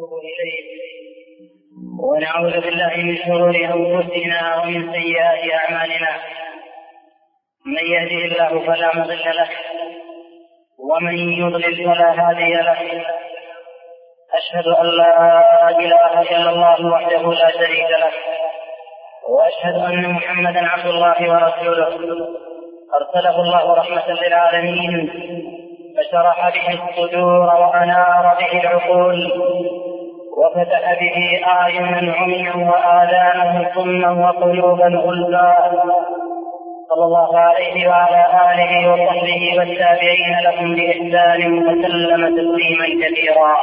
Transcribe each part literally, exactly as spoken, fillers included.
ونتوب إليه ونعوذ بالله من شرور أنفسنا ومن سيئات أعمالنا. من يهده الله فلا مضل له ومن يضلل فلا هادي له. أشهد أن لا إله إلا الله وحده لا شريك له، وأشهد أن محمدا عبد الله ورسوله أرسله الله رحمة للعالمين، فشرح به الصدور وأنار به العقول، وفتح به أعينا عميا وآذانا صما وقلوبا غلفا، صلى الله عليه وعلى آله وصحبه والتابعين لهم بإحسان وسلم تسليما كثيرا.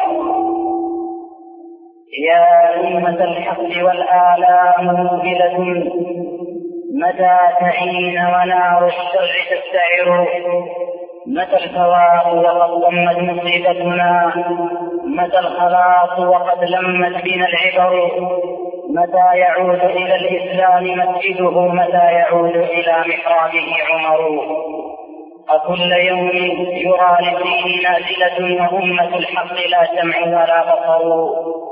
يا أمة الحق والآلام منزلة، متى تعين ونار الشر تستعر؟ متى الفواق وقد ضمت مصيبتنا؟ متى الخلاص وقد لمت بنا العبر؟ متى يعود إلى الإسلام مسجده؟ متى يعود إلى محرابه عمر؟ أكل يوم يرى للدين نازلة، وأمة الحق لا سمع ولا بصر.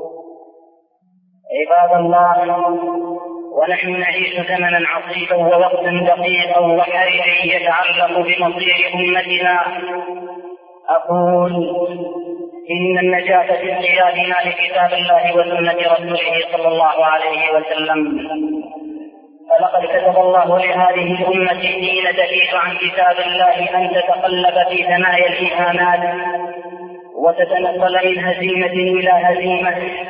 عباد الله، ونحن نعيش زمنا عصيبا ووقتا دقيقا وحرجا يتعلق بمصير أمتنا. أقول إن النجاة في انقيادنا لكتاب الله وسنة رسوله صلى الله عليه وسلم. فلقد كتب الله لهذه الأمة حين تحيد عن كتاب الله أن تتقلب في ثنايا الإهانات وتتنقل من هزيمة إلى هزيمة.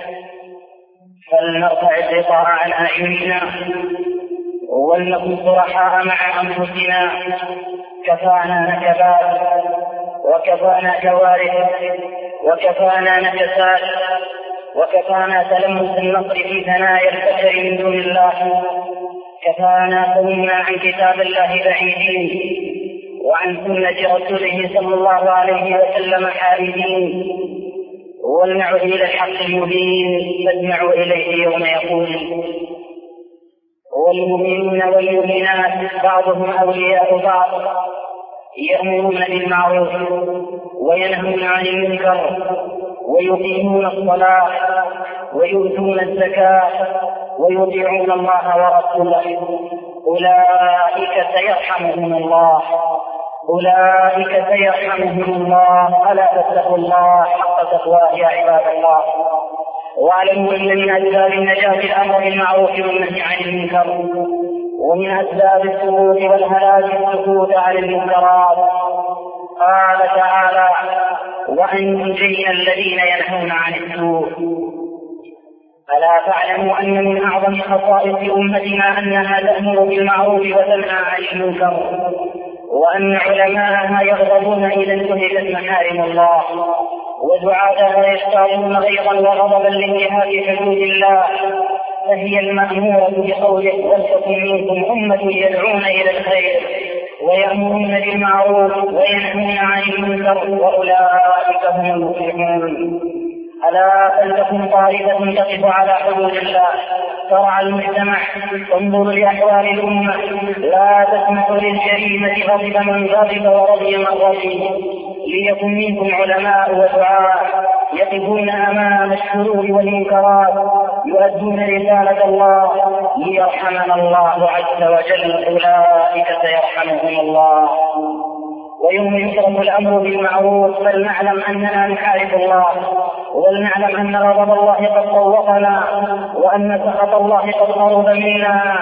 فلنرفع الغطاء عن أعيننا ولنكن صرحاء مع أنفسنا. كفانا نكبات، وكفانا كوارث، وكفانا نكسات، وكفانا تلمس النصر في ثنايا البشر من دون الله. كفانا كنا عن كتاب الله بعيدين، وعن سنة رسوله صلى الله عليه وسلم حاربين. ولنعد إلى الحق المبين فاسمعوا إليه يوم يقول: والمؤمنون والمؤمنات بعضهم أولياء بعض، يأمرون بالمعروف وينهون عن المنكر ويقيمون الصلاة ويؤتون الزكاة ويطيعون الله ورسوله، أولئك سيرحمهم الله أولئك سيرحمهم الله ألا تتقوا الله حق تقواه يا عباد الله. واعلموا أن من أسباب النجاة الأمر بالمعروف والنهي عن المنكر، ومن أسباب السقوط والهلاك السكوت عن المنكرات. قال تعالى: وأنجينا الذين ينهون عن السوء. ألا تعلموا أن من أعظم خصائص أمتنا أنها تأمر بالمعروف وتنهى عن المنكر، وأن علماءها يغضبون إذا انتهكت محارم الله، ودعاتها يشتاقون غيظا وغضبا لانتهاك حدود الله. فهي المأمورة بقوله: ولتكن منكم أمة يدعون إلى الخير ويأمرون بالمعروف وينهون عن المنكر وأولئك هم المفلحون. ألا فلتكن طائفة تقف على حدود الله ترعى المجتمع، تنظر لأحوال الأمة، لا تسمح للجريمة غضب من غضب ورضي من رضي. ليكن منكم علماء ودعاء يقفون أمام الشرور والمنكرات يؤدون رسالة الله ليرحمنا الله عز وجل. أولئك سيرحمهم الله. ويوم يترك الأمر بالمعروف فلنعلم أننا نحارب الله، ولنعلم أن غضب الله قد طوقنا، وأن سخط الله قد قرب منا.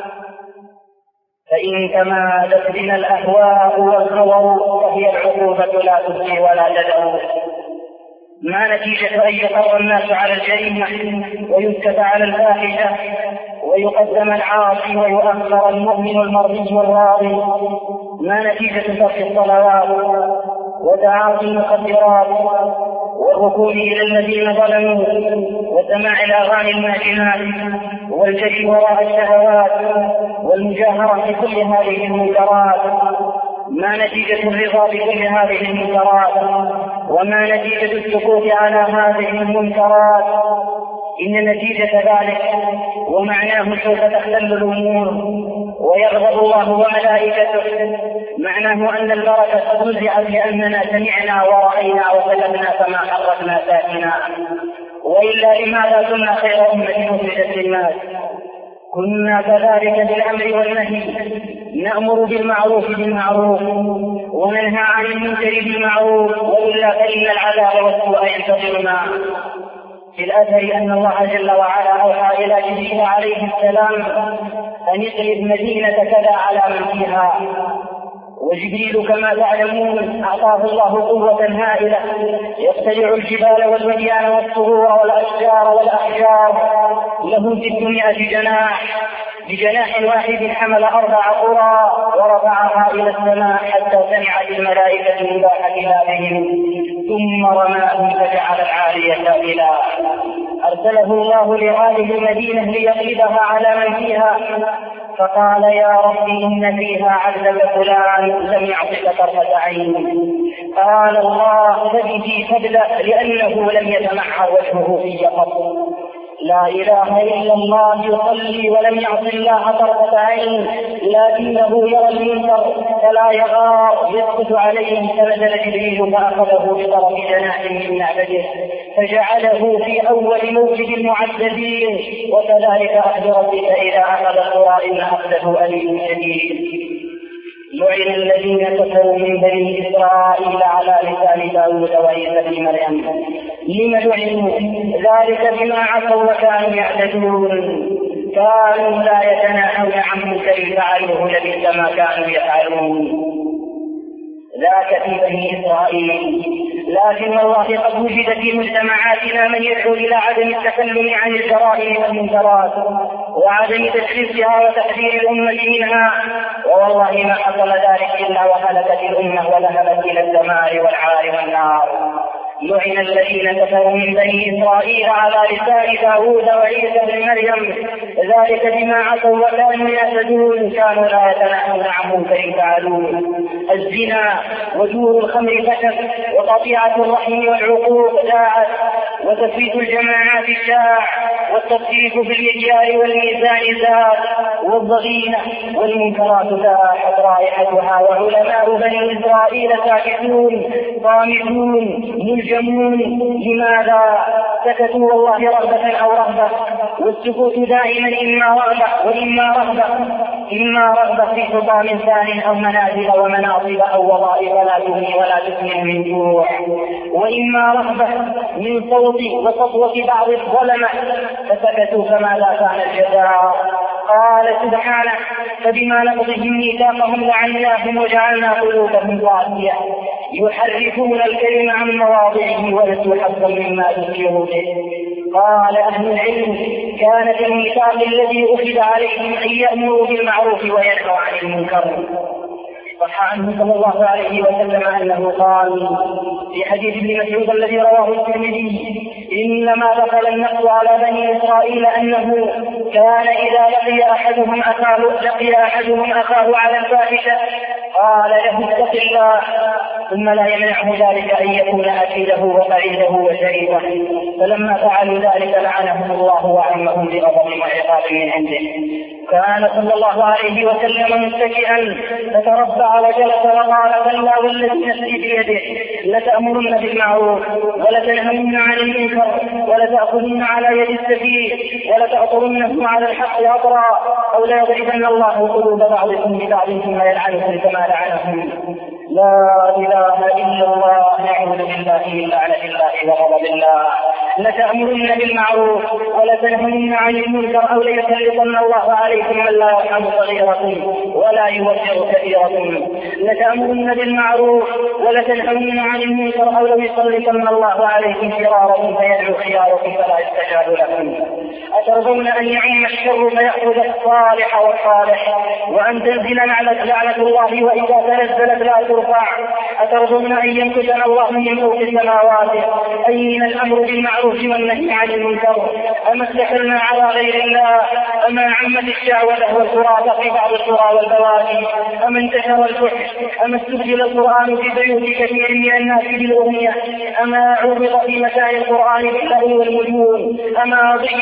فإن تمادت بنا الأهواء والهوى فهي العقوبة لا تبقي ولا تدعو. ما نتيجة أن يقر الناس على الجريمة ويسكت على الفاحشة ويقدم العاصي ويؤخر المؤمن المرضي والراضي؟ ما نتيجة ترك الصلوات وتعاطي المخدرات والركون إلى الذين ظلموا وسماع الأغاني الماجنات والجري وراء الشهوات والمجاهرة في كل هذه المنكرات؟ ما نتيجة الرضا بكل هذه المنكرات؟ وما نتيجة السكوت على هذه المنكرات؟ إن نتيجة ذلك ومعناه سوف تختل الأمور ويغضب الله وملائكته. معناه أن البركة تنزع بأننا سمعنا ورأينا وسلمنا فما حركنا ساكنا. وإلا لماذا كنا خير أمة أخرجت للناس؟ كنا كذلك بالأمر والنهي، نأمر بالمعروف بالمعروف وننهى عن المنكر بالمعروف، وإلا فإن العذاب والسوء ينتظرنا. في الأثر أن الله جل وعلا أوحى إلى جبريل عليه السلام أن يقلب مدينة كذا على من فيها، وجبريل كما تعلمون أعطاه الله قوة هائلة يقتلع الجبال والوديان والصخور والأشجار والأحجار، له ستمائة جناح، بجناح واحد حمل أربع قرى ورفعها إلى السماء حتى سمعت الملائكة نباح كلابهم، ثم رماهم فجعل العالية سافلا. أرسله الله لهذه المدينة ليقلبها على من فيها، فقال يا رب إن فيها عبدك فلان لم يعطك طرفة عين. قال الله فبه فابدأ لأنه لم يتمعر وجهه في قط. لا إله إلا الله يصلي ولم يعص الله طرفة عين، لكنه يرى المنكر فلا يغار يسقط عليه، فنزل جبريل فأخذه بطرف جناح من معبده فجعله في أول موكب المعذبين، وكذلك أخذ ربك إذا أخذ القرى إن أخذه أليم شديد. لعن الذين كفروا من بني إسرائيل على لسان داود وعيسى بن مريم. لم لعنوا؟ ذلك بما عصوا وكانوا يعتدون، كانوا لا يتناهون عن منكر فعلوه لبئس ما كانوا يفعلون. ذاك في بني إسرائيل، لكن الله قد وجد في مجتمعاتنا من يدعو إلى عدم التكلم عن الجرائم والمنكرات وعدم تشخيصها وتحذير الأمة منها، ووالله ما حصل ذلك إلا وهلكت الأمة وذهبت إلى الدمار والعار والنار. لعن الذين كفروا من بني إسرائيل على لسان داود وعيسى بن مريم، ذلك بما عصوا وكانوا يعتدون، كانوا لا يتناهون عن منكر فعلوه. الزنا وجور الخمر كشف، وقطيعة الرحم والعقوق داعت، وتفريط الجماعات شاع، والتصريف في الإجيال والميزان زاد، والضغينة والمنكرات لاحت رائحتها، وعلماء بني إسرائيل ساكتون صامتون ملجمون. لماذا سكتوا والله رغبة أو رهبة؟ والسكوت دائما إما رغبة وإما رهبة، إما رغبة في حطام ثان أو منازل ومناصب أو وظائف لا تغني ولا تسمن من جوع، وإما رهبة من صوت وسطوة بعض الظلمة فسكتوا فماذا كان الجزاء؟ قال سبحانه فبما نقضهم ميثاقهم لعناهم وجعلنا قلوبهم قاسية يحرفون الكلم عن مواضعه ونسوا حظا مما ذكروا به. قال أهل العلم كان في الميثاق الذي أخذ عليهم أن يأمروا بالمعروف وينهوا عن المنكر. صح عنه صلى الله عليه وسلم أنه قال في حديث ابن مسعود الذي رواه الترمذي إنما دخل النقص على بني إسرائيل أنه كان إذا لقي أحدهم أخاه لقي أحدهم أخاه على الفاحشة قال له اتق الله، ثم لا يمنعه ذلك أن يكون أكيده وقريبه وشريفه، فلما فعلوا ذلك لعنهم الله وعمهم بغضب وعقاب من عنده. كان صلى الله عليه وسلم متكئا فتربع وجلس وقال كلا والذي نفسي بيده لتأمرن بالمعروف ولتنهون عن المنكر ولتأخذن على يد السفيه ولتأطرنه على الحق أطرا أو لا يضربن الله قلوب بعضكم ببعض ثم يلعنكم كما لعنهم. لا إله إلا الله، نعوذ بالله من لعنة الله وغضب الله. لتأمرن بالمعروف ولتنهون عن المنكر أو ليسلطن الله عليكم من لا يرحم صغيركم ولا يوفر كثيركم. لتأمرن بالمعروف ولتنهون عن المنكر أو ليسلطن الله عليكم شراركم فيدعو خياركم فلا يستجاب لكم. أترضون أن يعم الشر فيأخذ الصالح والصالح وأن تنزل لعنة الله وإذا تنزلت لا ترفع؟ أترضون أن يمكثنا الله من فوق السماوات؟ أين الأمر بالمعروف والنهي عن المنكر؟ أما استحلنا على غير الله؟ أما عمت الشعوذة والخرافة في بعض القرى والبوادي؟ أما انتشر الفحش؟ أما استبدل القرآن في بيوت كثير من الناس بالأغنية؟ أما عرض في مسائل القرآن باللهو والمجون؟ أما ضيعت الصلاة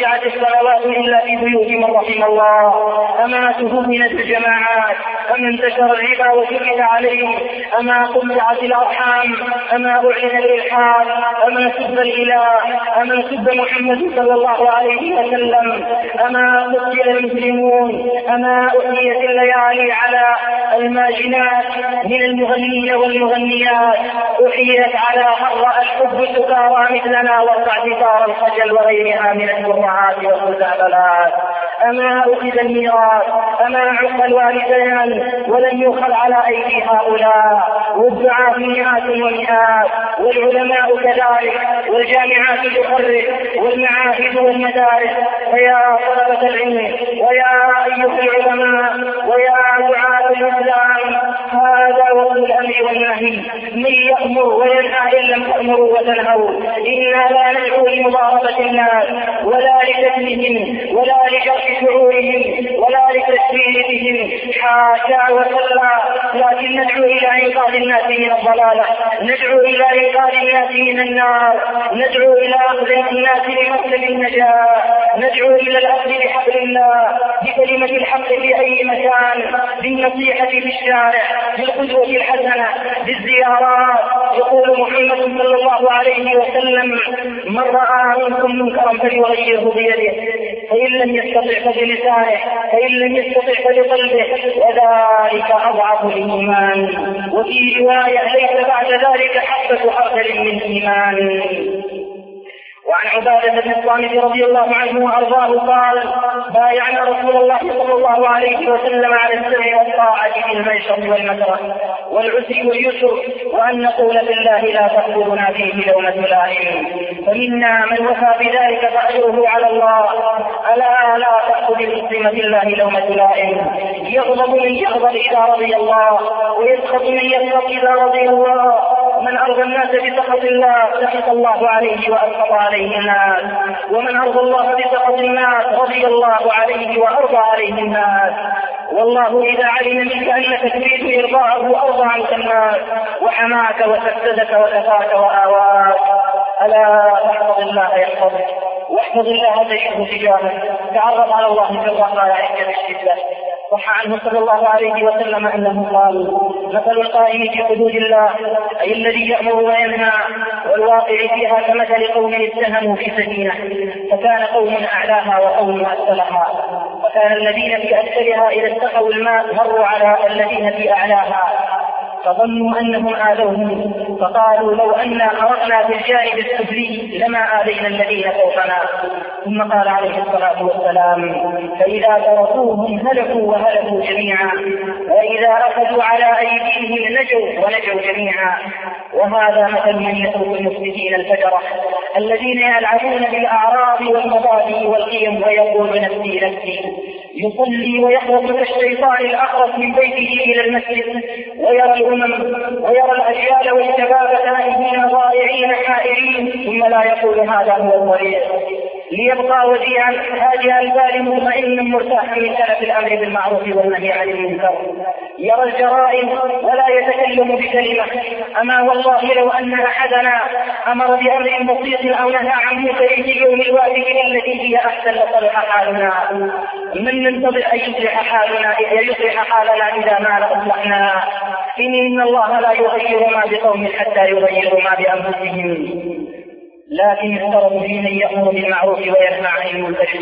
الصلوات إلا في بيوت من رحم الله. أما تهمنت الجماعات، أما انتشر الربا وشرك عليه، أما قطعت الأرحام، أما أعلن الإلحاد، أما سب الإله، أما سب محمد صلى الله عليه وسلم، أما قتل المسلمون، أما أحيت الليالي على الماجنات من المغنين والمغنيات، أحيت على حر الحب سكارى مثلنا وارفع ستار الخجل وغيرها من الجرعات والخزعبلات. أما أخذ الميراث، أما عق الوالدان ولم يخل على أيدي هؤلاء، والدعاة مئات ومئات، والعلماء كذلك، والجامعات تخرج، والمعاهد والمدارس. فيا طلبة العلم ويا أيها العلماء ويا دعاة الإسلام، هذا وقت الأمر والنهي، من يأمر وينهى إن لم تأمروا وتنهوا. إنا لا ندعو لمضاربة الناس ولا لكتمهم ولا لجرح شعورهم ولا لتشبيه بهم، حاشا وكلا، لكن ندعو إلى إنقاذ الناس من الضلالة، ندعو إلى إنقاذ الناس من النار، ندعو إلى أخذ الناس لمسلم النجاة، ندعو إلى الأخذ بحبل الله، بكلمة الحق في أي مكان، بالنصيحة في الشارع، بالقدوة الحسنة، بالزيارات. يقول محمد صلى الله عليه وسلم: من رأى منكم منكرا فليغيره بيده، فإن لم يستطع فبلسانه، فإن لم يستطع فبقلبه، وذلك أضعف الإيمان. وفي رواية: ليس بعد ذلك حبة خردل من إيمان. وعن عبادة بن الصامت رضي الله عنه وأرضاه قال: بايعنا رسول الله صلى الله عليه وسلم على السمع والطاعة في المنشط والمكره والعسر واليسر، وأن نقول بالله لا تأخذنا فيه لومة لائم، فمنا من وفى بذلك فأجره على الله. ألا لا تأخذ المسلم بالله لومة لائم، يغضب من يغضب إذا رضي الله، ويسخط من يسخط إذا رضي الله. من أرضى الناس بسخط الله سخط الله عليه وأسخط عليه الناس، ومن أرضى الله بسخط الناس رضي الله عليه وأرضى عليه الناس. والله إذا علم منك أنك تريد إرضاءه أرضى عنك الناس، وحماك وسددك وكفاك وآواك. ألا تحفظ الله يحفظك، واحفظ الله تجده تجاهك، تعرف على الله في الرخاء عند الشدة. صح عنه صلى الله عليه وسلم أنه قال: مثل القائم في حدود الله، أي الذي يأمر وينهى، والواقع فيها كمثل قوم اتهموا في سفينة، فكان قوم أعلاها وقوم أسفلها، وكان الذين في أسفلها إذا اتقوا الماء مروا على الذين في أعلاها فظنوا أنهم آذوهم، فقالوا: لو أننا خرقنا في الجانب السفلي لما آذينا الذين فوقنا. ثم قال عليه الصلاة والسلام: فإذا تركوهم هلكوا وهلكوا جميعا، وإذا أخذوا على أيديهم نجوا ونجوا جميعا. وهذا مثل من يترك المفسدين الفجرة الذين يلعبون بالأعراض والمبادئ والقيم ويقول: نفسي نفسي، يصلي ويخرج كالشيطان الأخرس من بيته إلى المسجد، ويرى الأمم ويرى الأجيال والشباب تائهين ضائعين حائرين، ثم لا يقول هذا هو الطريق، ليبقى وديعا هادئ البال مطمئنا مرتاحا من تلف الأمر بالمعروف والنهي عن المنكر، يرى الجرائم ولا يتكلم بكلمة. أما والله لو أن أحدنا أمر بأمر بسيط أو نهى عن منكر في يوم الواحد التي هي أحسن لصلح حالنا. من ننتظر أن يصلح حالنا يصلح حالنا إذا ما أصلحنا؟ إن الله لا يغير ما بقوم حتى يغيروا ما بأنفسهم. لكن يفترض في من يأمر بالمعروف وينهى عن المنكر،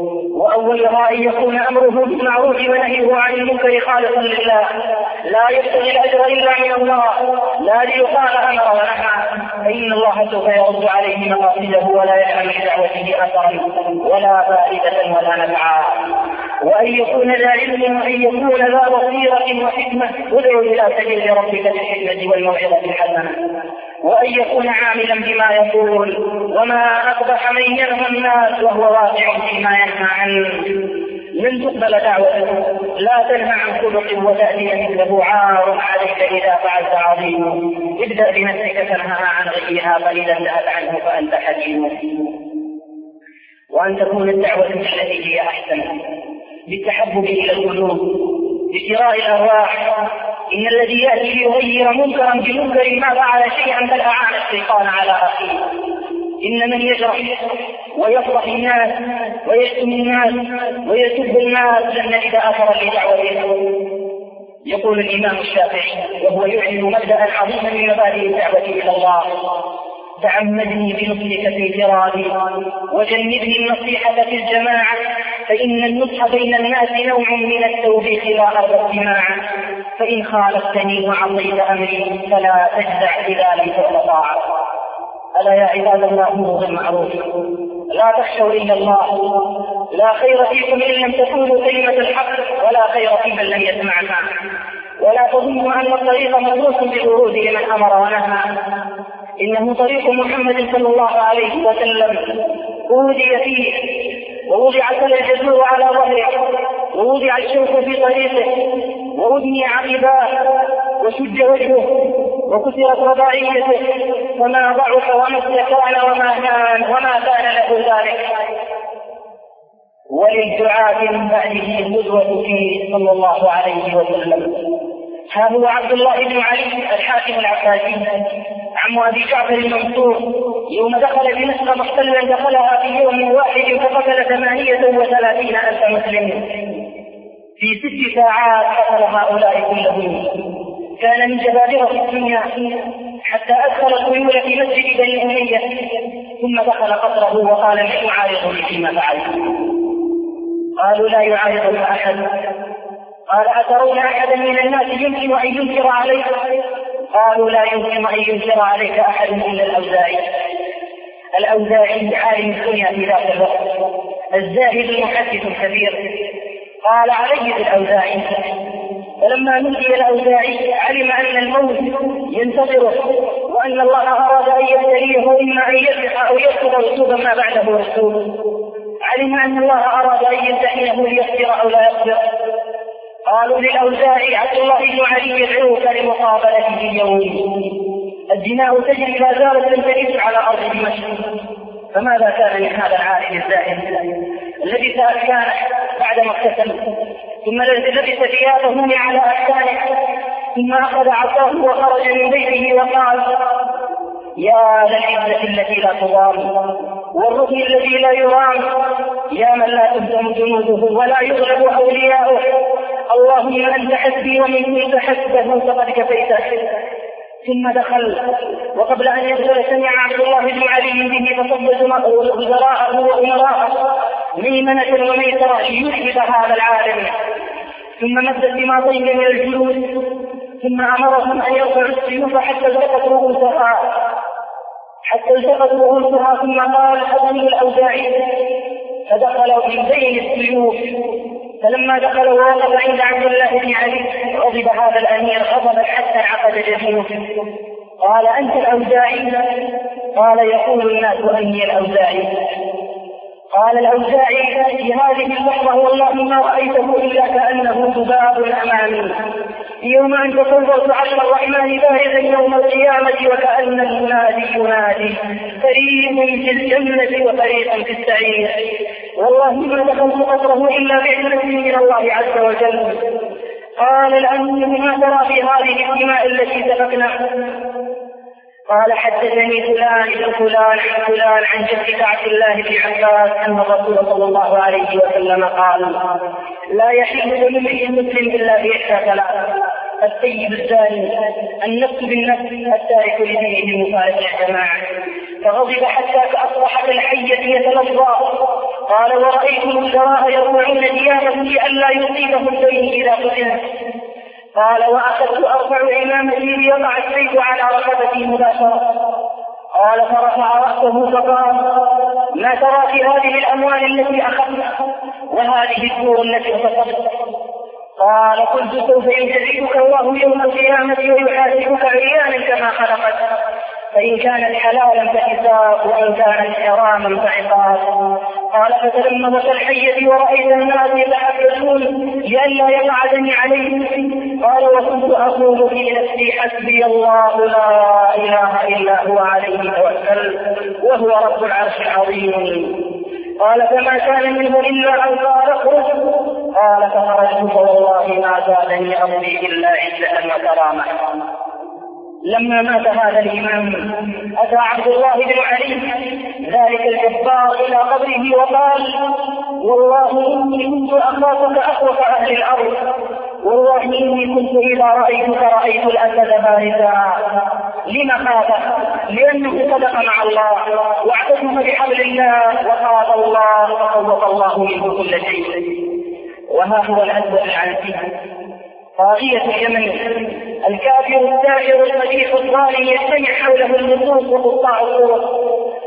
وأولها أن يكون أمره بالمعروف ونهيه عن المنكر خالصا لله، لا يبتغي الأجر إلا من الله، لا ليقال أمر ونهى، فإن الله سوف يرد عليه مقاصده ولا يعلم بدعوته أثرا ولا فائدة ولا نفعا. وأن يكون ذا علم وأن يكون ذا بصيرة وحكمة، ادعو إلى سبيل ربك بالحكمة والموعظة الحسنة، وأن يكون عاملا بما يقول. وما أقبح من ينهى الناس وهو واقع فيما ينهى عنه. لن تقبل دعوته لا تنهى عن خلق وتأتي مثله عار عليك إذا فعلت عظيم. ابدأ بنفسك تنهى عن غيها، فإذا انتهت عنه فأنت حكيم. وأن تكون الدعوة التي هي أحسن، بالتحبب إلى القلوب، بشراء الأرواح. إن الذي يأتي ليغير منكرا بمنكر ما فعل شيئا بل أعان الشيطان على أخيه. إن من يجرح ويفضح الناس ويشتم الناس ويسب الناس لن نجد أثرا لدعوته. يقول الإمام الشافعي وهو يعلن مبدأ عظيما من مبادئ الدعوة إلى الله: تعمدني بنصحك في انفرادي وجنبني النصيحة في الجماعة، فإن النصح بين الناس نوع من التوبيخ لا أرضى اجتماع، فإن خالفتني وعصيت أمري فلا تجزع إذا لم تستطاع. ألا يا عباد الله أمور بالمعروف، لا تخشوا إلا الله، لا خير فيكم إن لم تكونوا كلمة الحق، ولا خير في من لم يسمعها، ولا تظنوا أن الطريق مدروس بورود من أمر ونهى، إنه طريق محمد صلى الله عليه وسلم أودي فيه ووضع الجزور على ظهره ووضع الشوك في طريقه وأدني عقباه وشج وجهه وكسرت رباعيته، فما ضعف وما استكان وما كان وما كان له ذلك. وللدعاة من بعده القدوة فيه صلى الله عليه وسلم. ها هو عبد الله بن علي الحاكم العباسي عم أبي جعفر المنصور يوم دخل دمشق محتلا دخلها في يوم واحد فقتل ثمانية وثلاثين ألف مسلم في ست ساعات، قتل هؤلاء كلهم. كان من جبابرة الدنيا حتى أدخل الخيول في مسجد بني أمية، ثم دخل قصره وقال: من يعارضني فيما فعل؟ قالوا: لا يعارضك أحد. قال: أترون أحدا من الناس يمكن أن ينكر عليك؟ قالوا: لا يمكن أن ينكر عليك أحد إلا الأوزاعي. الأوزاعي عالم الدنيا في ذات الوقت، الزاهد المحدث الكبير. قال: عليه بالأوزاعي. فلما نودي الأوزاعي علم أن الموت ينتظره وأن الله أراد أن يبتليه إما أن يربح أو يركض رسوبا ما بعده رسوب. علم أن الله أراد أن يمتحنه ليصبر أو لا يصبر. قالوا للأوزاعي: عبد الله بن علي يدعوك لمقابلته اليوم، الدماء تجري لا زالت لم تجد على أرض دمشق. فماذا كان من هذا العالم الزاهد الذي كان بعد ما اغتسل ثم لبس ثيابه من على أحسانه ثم أخذ عصاه وخرج من بيته وقال: يا للعزة التي لا تضام والركن الذي لا يرام، يا من لا تهزم جنوده ولا يغلب أولياؤه، اللهم أنت حسبي ومن كنت حسبه فقد كفيته. ثم دخل وقبل أن يدخل سمع عبد الله بن علي به فصدت وزراءه وأمراءه ميمنة وميسرة ليشهد هذا العالم، ثم مد الدماطين من الجلود، ثم أمرهم أن يرفعوا السيوف حتى التقت رؤوسها حتى التقت رؤوسها ثم قال: أذن الأوزاعي. فدخلوا من بين السيوف. فلما دخل ووقف عند عبد الله بن علي غضب هذا الأمير غضبا حتى عقد جبينه. قال: أنت الأوزاعي؟ قال: يقول الناس أني الأوزاعي. قال الأوزاعي في هذه اللحظة: والله ما رأيته إلا كأنه ذباب أمامي، يوم أن تصورت عرش الرحمن بارزا يوم القيامة وكأن المنادي ينادي: فريق في الجنة وفريق في السعير. والله ما دخلت قصره إلا بعزة من الله عز وجل. قال الأمير: ما ترى في هذه الدماء التي سفكنا؟ قال: حدثني فلان بن فلان عن فلان عن جدك عبد الله بن عباس أن الرسول صلى الله عليه وسلم قال: لا يحل لامرئ مسلم إلا بإحدى ثلاث: السيد الزاني، النفس بالنفس، التارك لدينه المفارق الجماعة. فغضب حتى كأصبحت الحية يتلظى. قال: ورأيت الوزراء يرفعون ثيابهم لئلا يصيبهم الدين إذا قتل. قال: وأخذت أرفع إمامتي ليقع السيف على رقبتي مباشرة. قال: فرفع رأسه فقال: ما ترى في هذه الأموال التي أخذتها وهذه الدور التي اغتصبت؟ قال: قلت: سوف يجزيك الله يوم القيامة ويحاسبك عريانا كما خلقت، فإن كانت حلالا فحساب وإن كانت حراما فعقاب. قال: فتلمذت الحية ورأيت الناس يتحدثون لئلا يقع دمي عليهم. قال: وكنت أقول في نفسي: حسبي الله لا إله إلا هو عليه توكل وهو رب العرش العظيم. قال: فما كان منه إلا أن قال: اخرج. قال: فخرجت فوالله ما زادني أمري إلا عزة وكرامة. لما مات هذا الإمام أتى عبد الله بن علي ذلك الجبار إلى قبره وقال: والله إني كنت أخافك أخوف أهل الأرض، والله إني كنت إذا رأيتك رأيت الأسد بارزا. لما خافك؟ لأنه صدق مع الله واعتصم بحبل الله وخاف الله فخوف الله منه كل شيء. وها هو الأسود العنسي طاغية اليمن الكافر الساحر المجيح الظالم يجتمع حوله اللصوص وقطاع الطرق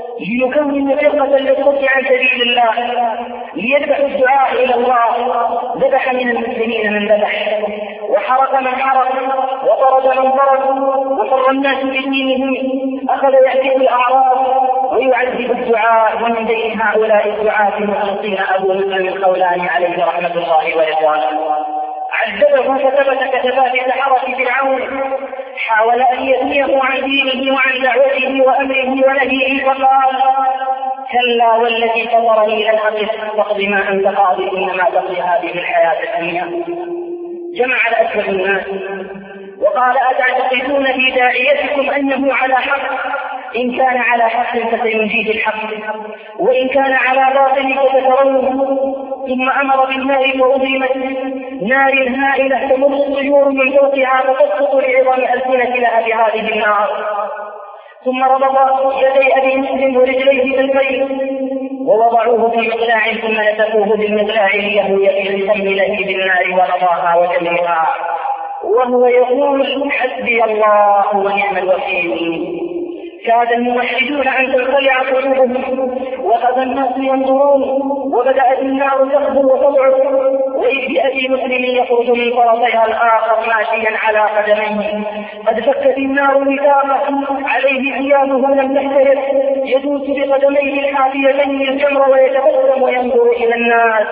ليكون فرقة للصد عن سبيل الله ليذبحوا الدعاء إلى الله. ذبح من المسلمين من ذبح، وحرق من حرق، وطرد من طرد، وفر الناس بدينهم. أخذ يحدث الأعراض ويعذب الدعاء. ومن بين هؤلاء الدعاة المخلصين أبو مسلم الخولاني عليه رحمة الله ورضوانه. عذبه فثبت كثبات سحرة فرعون، حاول أن يثنيه عن دينه وعن دعوته وأمره ونهيه فقال: كلا والذي فطرني لن أقف تقضي ما أنت قاضي إنما تقضي هذه الحياة الدنيا. جمع الأسود الناس وقال: أتعتقدون في داعيتكم أنه على حق؟ إن كان على حق فسينجيه الحق، وإن كان على باطل فتترونه. ثم أمر بالنار فأضيمت نار هائلة تمر الطيور من فوقها فتسقط لعظم ألسنتها بهذه النار. ثم ربط يدي أبي مسلم ورجليه بالبيت ووضعوه في مقلاع ثم نسفوه بالمقلاع ليهوي في السم له بالنار ورضاها وجميعها وهو يقول: حسبي الله ونعم الوكيل. كاد الموحدون أن تنخلع قلوبهم وأخذ الناس ينظرون، وبدأت النار تخبو وتضعف، وإذ بأبي مسلم يخرج من طرفها الآخر ماشيا على قدميه قد فكت النار وثاقه عليه ثيابه لم تحترق، يدوس بقدميه الحافيتين الجمر ويتبسم وينظر إلى الناس.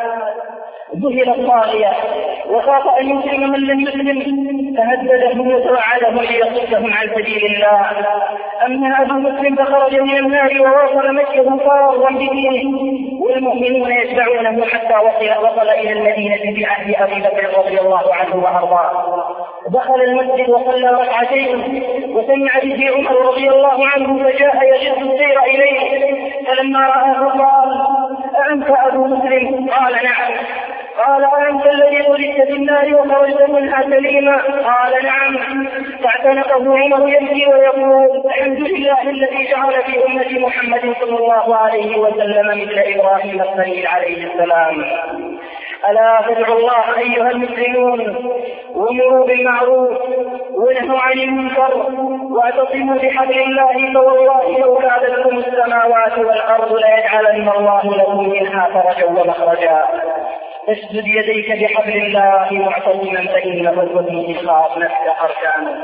ذهل الطاغية وخاف أن يسلم من لم يسلم فهددهم وتوعدهم ليصدهم عن سبيل الله. أما أبو مسلم فخرج من النار وواصل مشيه فارا بدينه، والمؤمنون يتبعونه حتى وصل, وصل إلى المدينة بعهد أبي بكر رضي الله عنه وأرضاه. دخل المسجد وصلى ركعتين وسمع به عمر رضي الله عنه فجاء يجد السير إليه، فلما رآه قال: أأنت أبو مسلم؟ قال: نعم. قال: أنت الذي ولدت في النار وخرجت منها سليما؟ قال: نعم. فاعتنقه عمر يبكي ويقول: الحمد لله الذي جعل في أمة محمد صلى الله عليه وسلم مثل إبراهيم الخليل عليه السلام. ألا فادعوا الله أيها المسلمون وامروا بالمعروف ونهوا عن المنكر واعتصموا بحبل الله، فوالله لو كادتكم السماوات والأرض ليجعلن الله لكم منها فرجا ومخرجا. فاسجد يديك بحبل الله معتصما فإنه الركن إخاف نفس أركانه.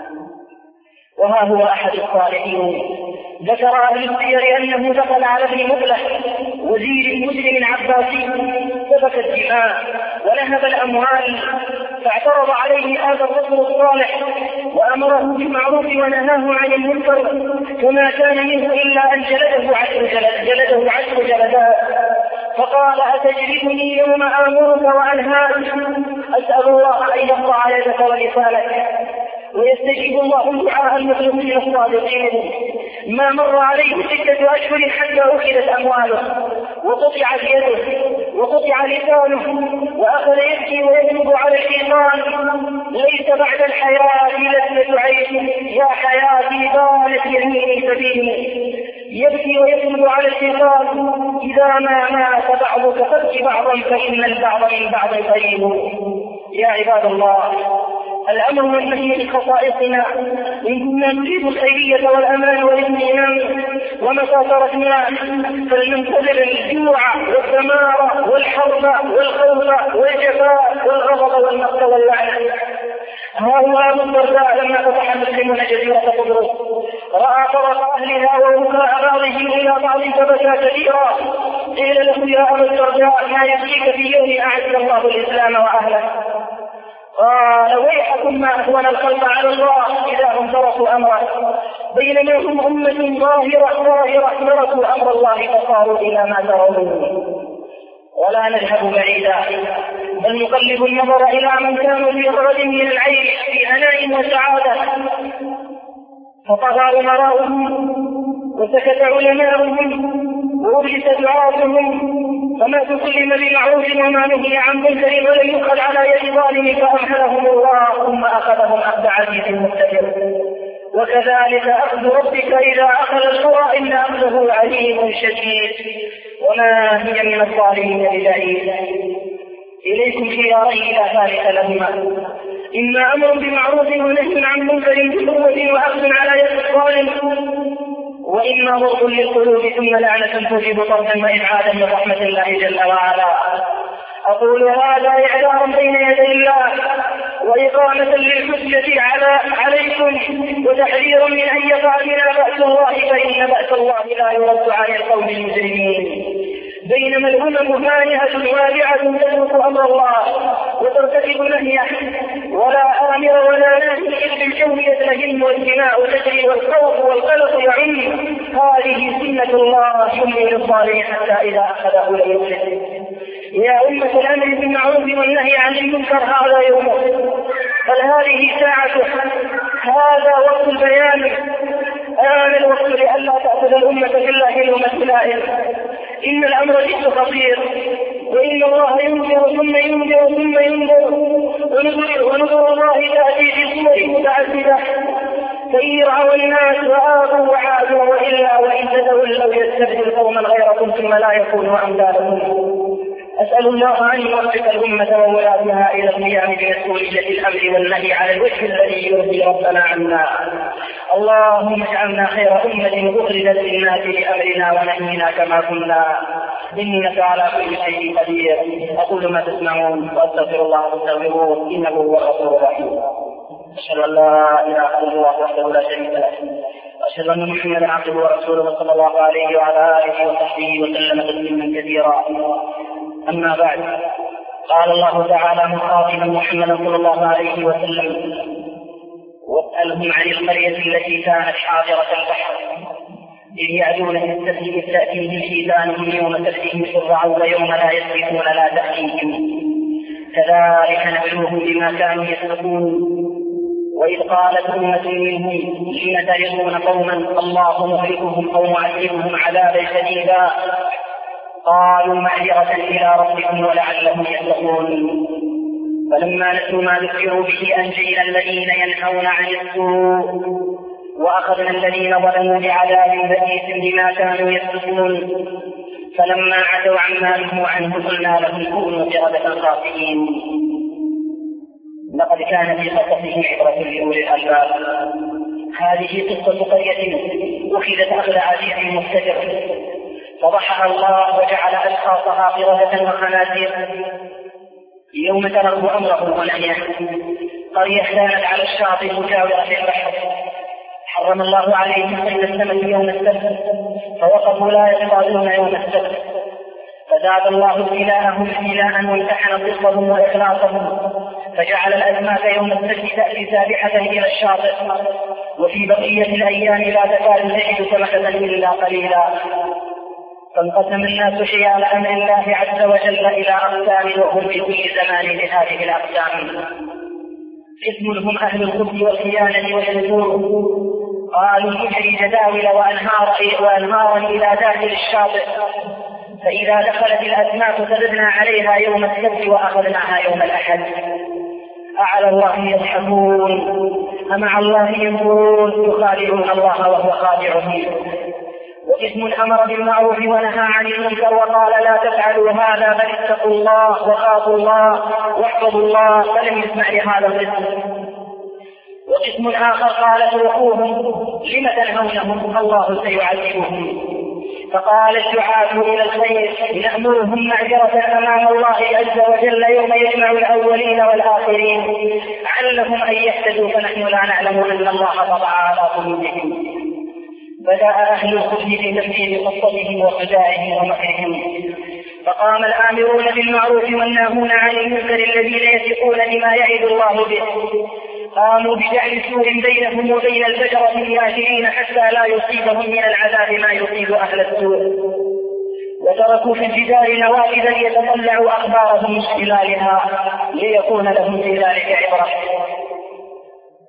وها هو أحد الصالحين ذكر أهل السير أنه دخل على ابن مفلح وزير مسلم عباسي سفك الدماء ونهب الأموال، فاعترض عليه هذا الرجل الصالح وأمره بالمعروف ونهاه عن المنكر، فما كان منه إلا أن جلده عشر جلده عشر جلدات. فقال: أتجلدني يوم آمرك وأنهاك؟ أسأل الله أن يقطع يدك ولسانك ويستجيب الله دعاء المخلصين الصادقين. ما مر عليه ستة أشهر حتى أخذت أمواله وقطعت يده وقطع لسانه، وأخذ يبكي ويذنب على الشيطان: ليس بعد الحياة لذة عيش، يا حياتي بانت يميني سبيلي. يبكي ويذنب على الشيطان: إذا ما مات بعضك فابك بعضا فإن البعض من بعض قريب. يا عباد الله، الأمر والنهي لخصائصنا إن كنا نريد الخيرية والأمان والاطمئنان، ومتى تركنا فلننتظر الجوع والدمار والحرب والخوف والجفاء والغضب والمقت واللعنة. ها هو أبو الدرداء لما فتح المسلمون جزيرة قبرص رأى طرف أهلها ووكاء بعضهم إلى بعض فبكى كثيرا. قيل له: يا أبو الدرداء ما يبكيك في يوم أعز الله الإسلام وأهله؟ قال: ويحكم ما أهون الخلق على الله إذا هم تركوا أمره، بينما هم أمة ظاهرة ظاهرة تركوا أمر الله فصاروا إلى ما ترون. ولا نذهب بعيدا بل نقلب النظر إلى من كانوا في غرض من العيش في هناء وسعادة، فطغى أمراؤهم وسكت علماؤهم وأرجس دعاتهم، فما تكلم بمعروف وما نهي عن منكر ولم يؤخذ على يد ظالم فأمهلهم الله ثم أخذهم أخذ عزيز مقتدر. وكذلك أخذ ربك إذا أخذ القرى إن أخذه عليم شديد وما هي من الظالمين ببعيد. إليكم خيارين لا ثالث لهما، إما أمر بمعروف ونهي عن منكر بقوة وأخذ على يد الظالم، وإما ضرب للقلوب ثم لعنة توجب طردا وإبعادا من رحمة الله جل وعلا. أقول هذا إعذارا بين يدي الله وإقامة للحجة على عليكم وتحذيرا من أن يقع بنا بأس الله، فإن بأس الله لا يرد عن القوم المجرمين. بينما الأمم هانئة وابعة تترك أمر الله وترتكب نهيه، ولا آمر ولا ناهي إذ بالكون يتلهم والدماء تجري والخوف والقلق يعم. هذه سنة الله يملي للظالم حتى إذا أخذه لم يفلت. يا أمة الأمر بالمعروف والنهي عن المنكر هذا يومه، بل هذه ساعته، هذا وقت البيان. آن الوقت لئلا تأخذ الأمة في الله لومة لائم. إن الأمر جد خطير، وإن الله ينذر ثم ينذر ثم ينذر، ونذر, ونذر الله تأتي في صور متعددة. فإن يرعوا الناس وآبوا وعادوا وإلا وإن تتولوا يستبدل قوما غيركم ثم لا يكونوا أمثالكم. أسأل الله أن يوفق الأمة وولاتها إلى القيام بمسؤولية الأمر والنهي على الوجه الذي يرضي ربنا عنا. اللهم اجعلنا خير أمة أخرجت للناس بأمرنا ونهينا كما كنا، إنك على كل شيء قدير. أقول ما تسمعون وأستغفر الله واستغفروه إنه هو الغفور الرحيم. أشهد أن لا إله إلا الله وحده لا شريك له، وأشهد أن محمدا عبده ورسوله صلى الله عليه وعلى آله وصحبه وسلم تسليما كثيرا. أما بعد، قال الله تعالى مخاطبا محمدا صلى الله عليه وسلم: واسألهم عن القرية التي كانت حاضرة البحر إذ يعدون في السبت إذ تأتيهم حيتانهم يوم سبتهم شرعا ويوم لا يسبتون لا تأتيهم كذلك نبلوهم بما كانوا يفسقون. وإذ قالت أمة منهم لم تعظون قوما الله مهلكهم أو معذبهم عذابا شديدا قالوا معذرة إلى ربكم ولعلهم يتقون. فلما نسوا ما ذكروا به أنجينا الذين ينهون عن السوء وأخذنا الذين ظلموا بعذاب بئيس بما كانوا يفسقون. فلما عتوا عما نهوا عنه قلنا لهم كونوا قردة خاسئين. لقد كان في قصصهم عبرة لأولي الألباب. هذه قصة قرية أخذت أخذ عزيز مقتدر فضحها الله وجعل أشخاصها قردة وخنازير يوم تركوا أمره ونهيه. قرية كانت على الشاطئ مجاورة للبحر، حرم الله عليهم صيد السمك يوم السبت فوقفوا لا يصطادون يوم السبت، فزاد الله ابتلاءهم ابتلاء وامتحن صدقهم وإخلاصهم، فجعل الأزمات يوم السبت تأتي سابحة إلى الشاطئ، وفي بقية الأيام لا تكاد تجد سمكة إلا قليلا. فانقسم الناس حيال أمر الله عز وجل إلى أقسام وهم في كل زمان لهذه الأقسام. قسم هم أهل الخبث والخيانة والفجور، قالوا نجري جداول وأنهار وأنهارا إلى داخل الشاطئ، فإذا دخلت الأسماك سددنا عليها يوم السبت وأخذناها يوم الأحد. أعلى الله يضحكون أمع الله ينظرون يخادعون الله وهو خادعهم. واسم أمر بالمعروف ونهى عن المنكر وقال لا تفعلوا هذا بل اتقوا الله وخافوا الله واحفظوا الله، فلم يسمع لهذا الاسم. واسم آخر قال اتركوهم لم تنهونهم الله سيعذبهم، فقال الدعاة إلى الخير نأمرهم معذرة أمام الله عز وجل يوم يجمع الأولين والآخرين علهم أن يهتدوا، فنحن لا نعلم أن الله طبع على قلوبهم. بدأ أهل الخبث في تفسير قصتهم وخداعهم ومكرهم، فقام الآمرون بالمعروف والناهون عن المنكر الذين يثقون بما يعد الله به، قاموا بجعل سور بينهم وبين الفجرة الياجرين حتى لا يصيبهم من العذاب ما يصيب أهل السوء، وتركوا في الجدار نوافذ ليتطلعوا أخبارهم من خلالها ليكون لهم في ذلك عبرة.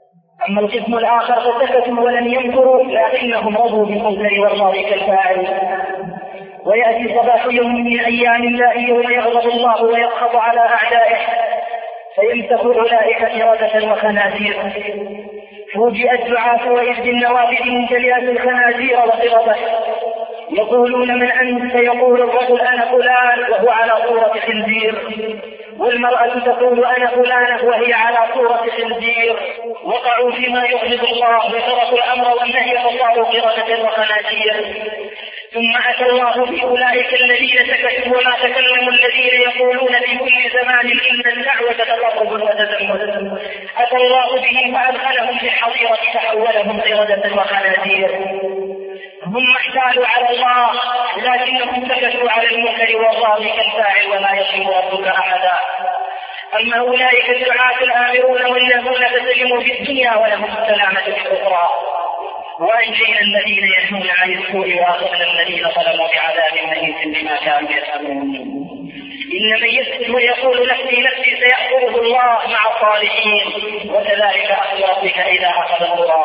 أما القسم الآخر فسكتوا ولم ينكروا لكنهم رضوا بالمنكر والله كالفاعل. ويأتي صباح يوم من أيام الله يوم يغضب الله ويسخط على أعدائه فيمسك أولئك قردة وخنازير. فوجئ الدعاة وإذ النوافذ ممتلئة الخنازير وقردة يقولون من أنت؟ يقول الرجل أنا فلان وهو على صورة خنزير، والمرأة تقول أنا فلانة وهي على صورة خنزير. وقعوا فيما يغضب الله وتركوا الأمر والنهي فصاروا قردة وخنازير. ثم أتى الله بأولئك الذين سكتوا وما تكلموا الذين يقولون في كل زمان إن الدعوة تقرب وتتمت، أتى الله بهم فأدخلهم في الحظيرة تحولهم قردة وخنازير. هم احتالوا على الله لكنهم سكتوا على المنكر والله كالفاعل ولا يظلم ربك أحدا. أما أولئك الدعاة الآمرون والناهون فسلموا في الدنيا ولهم السلامة في الأخرى. وأنجينا الذين ينهون عن السوء وأخذنا الذين ظلموا بعذاب مهين بما كانوا يفعلون. إن من يسكت ويقول نفسي نفسي سيأخذه الله مع الصالحين وكذلك أخذ ربك إذا أخذ القرى.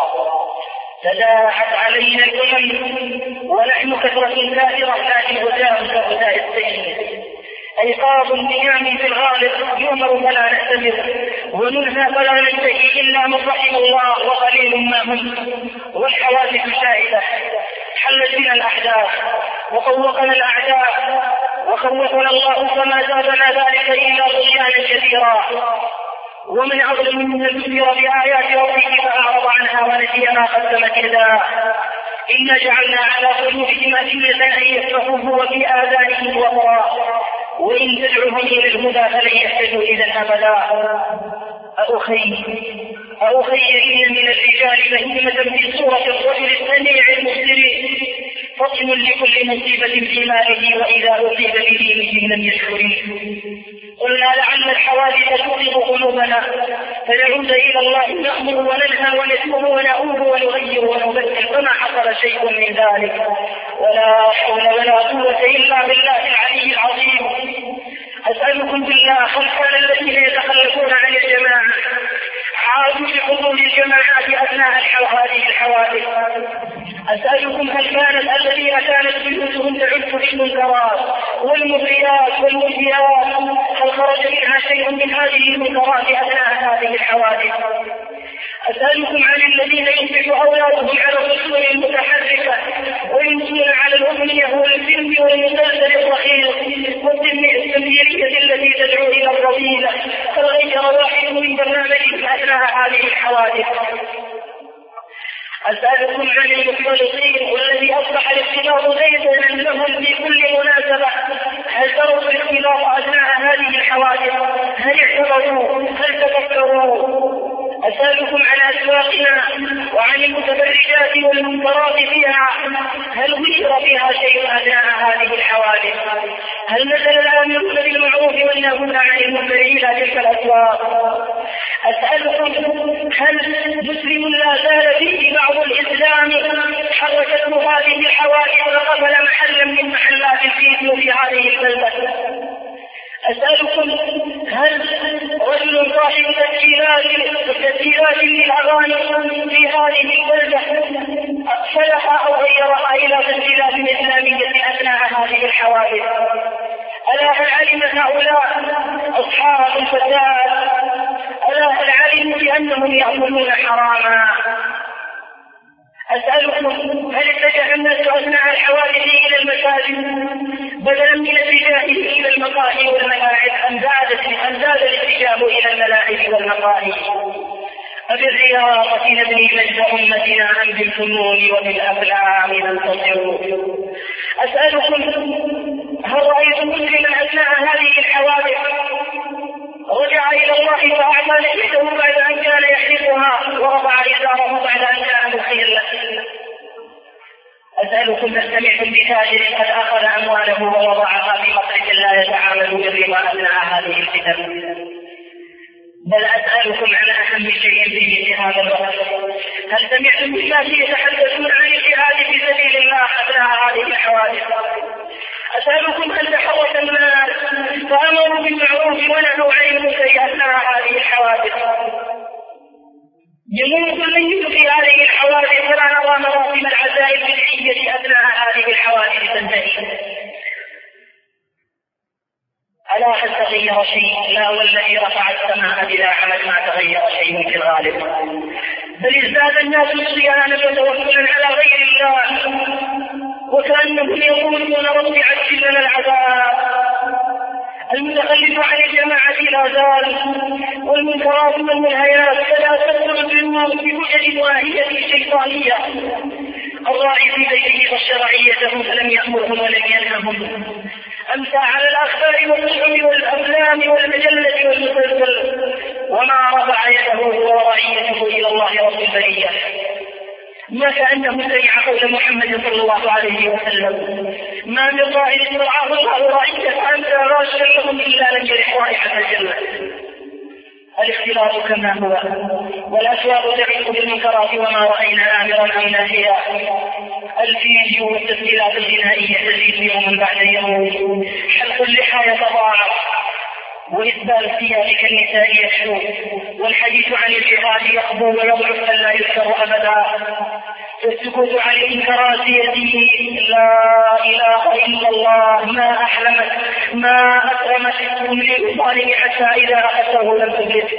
تداعت علينا الأمم ونحن كثرة كافرة لكن غثاء كغثاء السيل. أيقاظ النيام في الغالب يؤمر فلا نستمر وننهى فلا ننتهي إلا من رحم الله وقليل ما هم. والحوادث شاهدة حلت بنا الأحداث وطوقنا الأعداء وخوفنا الله فما زادنا ذلك إلا طغيانا كثيرا. ومن أظلم ممن ذكر بآيات ربه فأعرض عنها ونسي ما قدمت يداه. إنا جعلنا على قلوبهم أكنة أن يفقهوه وفي آذانهم وقرا وإن تدعوهم إلى الهدى فلن يهتدوا إذا أبدا. أخي أخي إن من الرجال بهيمة في صورة الرجل السميع المبصر فطن لكل مصيبة في ماله وإذا أصيب بدينه لم يشكره. قلنا لعل الحوادث تغضب قلوبنا فنعود إلى الله نأمر وننهى ونتوب ونؤوب ونغير ونبدل فما حصل شيء من ذلك ولا حول ولا قوة إلا بالله العلي العظيم. أسألكم بالله هل كان الذين يتخلفون عن الجماعة عادوا لحضور الجماعات أثناء هذه الحوادث؟ أسألكم هل كانت الذين كانت بيوتهم تعد بالمنكرات والمغريات والمنهيات هل خرج منها شيء من هذه المنكرات أثناء هذه الحوادث؟ أسألكم عن الذين ينفق أولادهم على الرسول المتحركة وينسون على الأمنية والفيلم والمسلسل الرخيص والتمثيلية التي تدعو إلى الرذيلة فغير واحد من برنامجهم أثناء هذه الحوادث. أسألكم عن المختلطين والذي أصبح الاختلاط زيدا لهم في كل مناسبة هل تروا الاختلاط أثناء هذه الحوادث؟ هل اعتبروا؟ هل تفكروا؟ أسألكم عن أسواقنا وعن المتبرجات والمنكرات فيها هل غير فيها شيء أثناء هذه الحوادث؟ هل نزل الآمرون بالمعروف والناهون عن المنكر إلى تلك الأسواق؟ أسألكم هل مسلم لا زال فيه بعض الإسلام حركته هذه الحوادث وقبل محلا من محلات الفيديو في هذه البلدة؟ أسألكم هل رجل صاحب تسجيلات للأغاني في هذه البلدة أقفلها أو غيرها إلى تسجيلات إسلامية أثناء هذه الحوادث؟ ألا هل علم هؤلاء أصحاب الفساد؟ ألا هل علموا بأنهم يأكلون حراما؟ أسألكم هل اتجه الناس أثناء الحوادث إلى المساجد بدلا من الاتجاه إلى المقاهي والملاعب أم زاد الاتجاه إلى الملاعب والمقاهي؟ أبالرياضة نبني مجد أمتنا أم بالفنون وبالأفلام ننتصر؟ أسألكم هل رأيتم مسلما أثناء هذه الحوادث رجع إلى الله فأعطى نفسه بعد أن كان يحرقها ورفع إزاره بعد أن كان مخيلا؟ أسألكم هل سمعتم بتاجر قد أخذ أمواله ووضعها في مخرج لا يتعامل بالربا أثناء هذه الفتن؟ بل أسألكم عن أهم شيء في مثل هذا الوقت هل سمعتم بالناس يتحدثون عن الجهاد في سبيل الله أثناء هذه الحوادث؟ أسألكم هل تحرك الناس فأمروا بالمعروف ونهوا عن المنكر أثناء هذه الحوادث؟ يموت الميت في هذه الحوادث فلا نرى مراسم العزاء البدعية أثناء هذه الحوادث تنتهي. ألا هل تغير شيء؟ لا، والذي رفع السماء بلا عمل ما تغير شيء في الغالب، بل ازداد الناس صيانا وتوكلا على غير الله، وكأنهم يقولون رب عجل لنا العذاب. المتخلف عن الجماعة لا زال، والمنكرات والمنهيات فلا تدخل بوجد واهية شيطانية. الراعي في بيته فالشرعيته فلم يأمرهم ولم ينههم، أمسى على الأخبار والنجوم والأفلام والمجلة والمسلسل، وما رفع يده هو ورعيته إلى الله رب البرية. ما كأنه سمع قول محمد صلى الله عليه وسلم: ما من راعي استرعاه الله رعية أنت راشا لهم إلا لم يرح رائحة الجنة. الاختلاط كما هو، والأسواق تعيش بالمنكرات وما رأينا آمرا أو ناهيا. الفيديو والتسجيلات الجنائية تزيد يوما بعد يوم، حلق اللحى يتضاعف، وإسبال الثياب كالنساء يشرو، والحديث عن الجهاد يخبو ويضعف فلا يذكر أبدا، والسكوت عن المنكرات يزيد. لا إله إلا الله، ما أحلمت ما أكرمت للظالم حتى إذا أخذته لم تفلت.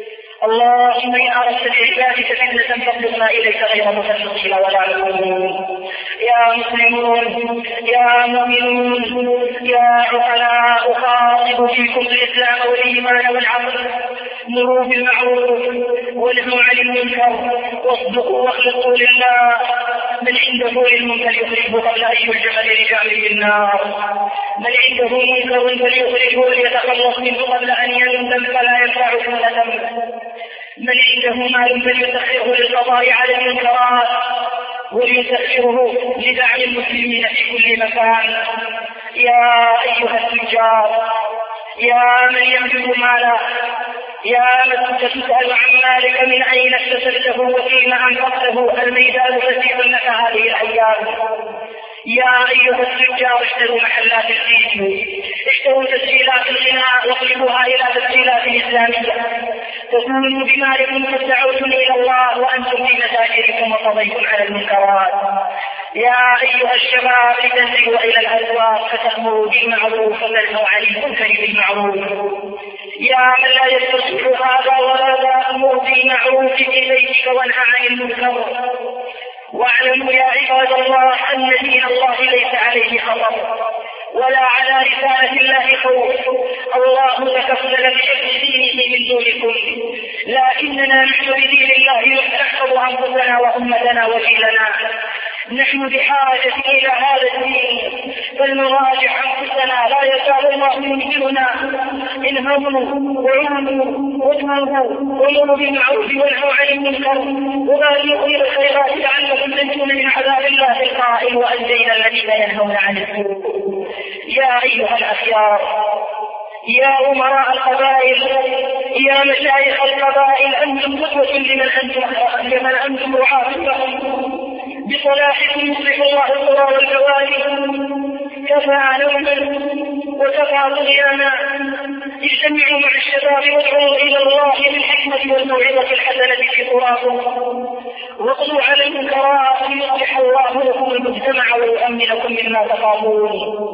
اللهم إن أردت بعبادك فتنة فاطلقنا إليك غير متفقين ولا مؤمنون. يا مسلمون يا مؤمنون يا عقلاء، أخاطب فيكم الإسلام والإيمان والعقل. مروا بالمعروف ونهوا عن المنكر، واصدقوا واخلصوا لله. من عنده علم فليخرجه قبل أن يلجم لرجاله بالنار، من عنده منكر فليخرجه وليتخلص منه قبل أن يندم فلا ينفع سنة، من عنده مال فليسخره للقضاء على المنكرات وليسخره لدعم المسلمين في كل مكان. يا أيها التجار، يا من يملك مالا، يا من تسأل عن مالك من أين اكتسبته وفيما أنفقته، الميدان فسيح لك هذه الأيام. يا أيها التجار، اشتروا محلات الفيديو، اشتروا تسجيلات الغناء واقلبوها إلى تسجيلات إسلامية، تكونوا بمالكم تدعوكم إلى الله وأنتم في مساجدكم وقضيتم على المنكرات. يا أيها الشباب، لتنزلوا إلى الأسواق فتأمروا بالمعروف وتنهوا عن المنكر بالمعروف. يا من لا يستصلح هذا ولا أمر بالمعروف في بيتك وانهى عن المنكر. واعلموا يا عباد الله أن دين الله ليس عليه خطر ولا على رسالة الله خوف. الله تكفل بحفظ دينه من دونكم، لكننا نحن بدين الله نحفظ أنفسنا وأمتنا وجيلنا. نحن بحاجة إلى هذا الدين، فلنراجع أنفسنا. لا يزال الله يمكننا إن هموا وعملوا واتمروا وامروا بالمعروف وانهوا عن المنكر وبادروا إلى الخيرات لعلكم تنجون من عذاب الله القائل: وأنجينا الذين ينهون عن السوء. يا أيها الأخيار، يا أمراء القبائل، يا مشايخ القبائل، أنتم قدوة لمن أنتم لمن أنتم رعاة لهم. بصلاحكم يصلح الله القرى والبوادي. كفى نوما وكفى طغيانا. اجتمعوا مع الشباب وادعوا إلى الله بالحكمة والموعظة الحسنة في قراكم، واقضوا على المنكرات ليصلح الله لكم المجتمع ويؤمنكم مما تخافون.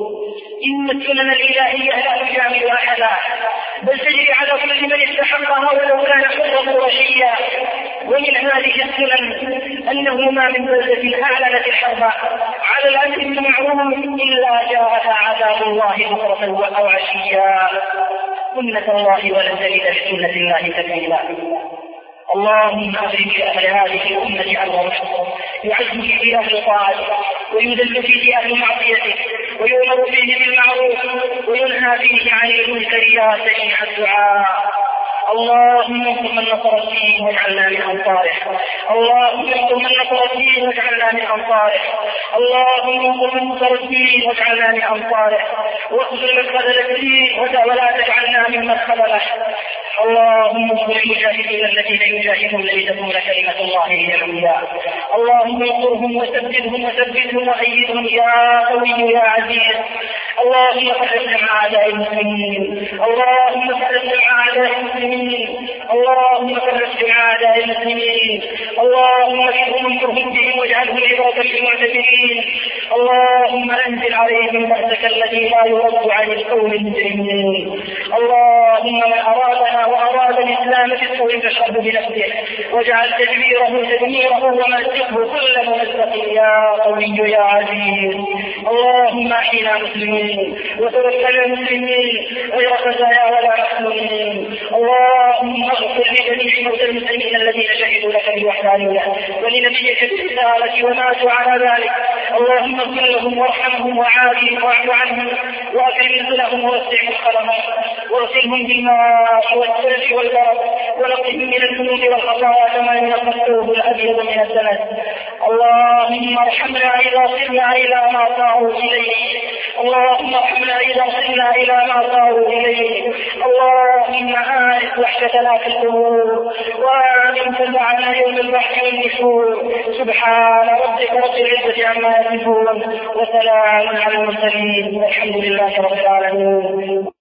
إن السنن الإلهية لا تجامل أحدا، بل تجري على كل من استحقها ولو كان حرا قرشيا. ومن هذه السنن أنه ما من بلدة أعلنت الحرب على الأمر بالمعروف إلا جاءها عذاب الله بكرة أو عشيا. سنة الله ولن تجد لسنة الله تبديلا. اللهم أكرم بأهل هذه الأمة أمر يعز فيه أهل طاعتك ويذل فيه أهل معصيتك ويؤمر فيه بالمعروف وينهى فيه عن المنكر يا سميع الدعاء. اللهم انصر من نصر الدين واجعلنا من انصاره. اللهم انصر من نصر الدين واجعلنا من انصاره. اللهم انصر من نصر الدين واجعلنا من انصاره. واخذل من خذل الدين ولا تجعلنا ممن خذله. اللهم انصر المجاهدين الذين يجاهدون لتكون كلمة الله هي العليا. اللهم انصرهم وسددهم وثبتهم وأيدهم يا قوي يا عزيز. اللهم فرج عن أعداء المسلمين اللهم فرج عن أعداء المسلمين اللهم فرج عن أعداء المسلمين اللهم اشفهم وانصرهم بهم واجعلهم عبرة للمعتبرين اللهم أنزل عليهم بأسك الذي لا يرد عن القوم المجرمين اللهم من أرادنا وأراد الإسلام بسوء فاشغله بنفسه واجعل تدبيره تدميره ومزقه كل ممزق يا قوي يا عزيز اللهم أحينا مسلمين وتوفنا مسلمين غير خزايا ولا مفتونين اللهم اغفر لجميع موتى المسلمين الذين شهدوا لك بالوحدانية ولنبيك بالرسالة وماتوا على ذلك اللهم اغفر لهم وارحمهم وعافهم واعف عنهم واكرم نزلهم ووسع مدخلهم واغسلهم بالماء والثلج والبرد ونقهم من الذنوب والخطايا كما ينقى الثوب الابيض من الدنس اللهم ارحمنا اذا صرنا الى ما صاروا اليه اللهم ارحمنا اذا صرنا الى ما صاروا اليه اللهم آنس وحشتنا في القبور وآمن فزعنا يوم البحث والنشور سبحان ربك رب العزة عما يصفون وسلام على المرسلين والحمد لله رب العالمين.